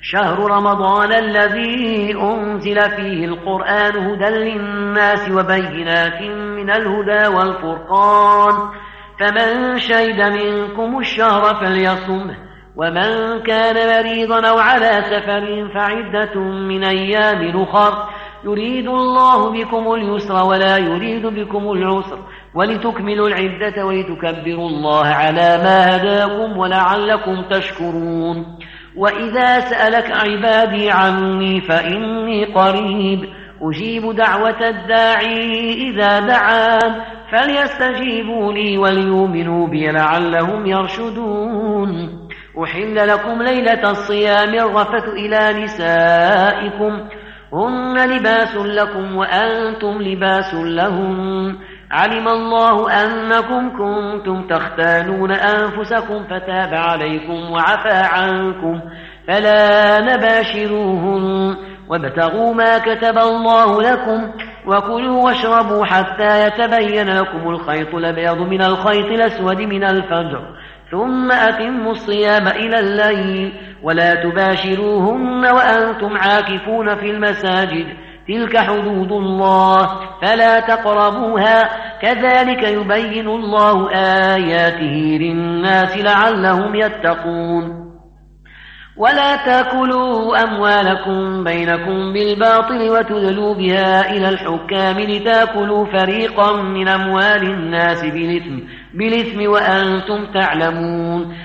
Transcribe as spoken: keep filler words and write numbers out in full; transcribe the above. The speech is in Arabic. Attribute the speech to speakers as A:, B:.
A: شهر رمضان الذي أنزل فيه القرآن هدى للناس وبينات من الهدى والفرقان فمن شهد منكم الشهر فليصمه ومن كان مريضا أو على سفر فعدة من أيام أخر يريد الله بكم اليسر ولا يريد بكم العسر ولتكملوا العدة ولتكبروا الله على ما هداكم ولعلكم تشكرون. وإذا سألك عبادي عني فإني قريب أجيب دعوة الداعي إذا دعان فليستجيبوا لي وليؤمنوا بي لعلهم يرشدون. أحل لكم ليلة الصيام الرفث إلى نسائكم هن لباس لكم وأنتم لباس لهم علم الله أنكم كنتم تختانون أنفسكم فتاب عليكم وعفى عنكم فلا نباشروهن وابتغوا ما كتب الله لكم وكلوا واشربوا حتى يتبين لكم الخيط الأبيض من الخيط الأسود من الفجر ثم أتموا الصيام إلى الليل ولا تباشروهن وأنتم عاكفون في المساجد تلك حدود الله فلا تقربوها كذلك يبين الله آياته للناس لعلهم يتقون. ولا تأكلوا أموالكم بينكم بالباطل وتدلوا بها إلى الحكام لتأكلوا فريقا من أموال الناس بالإثم, بالإثم وأنتم تعلمون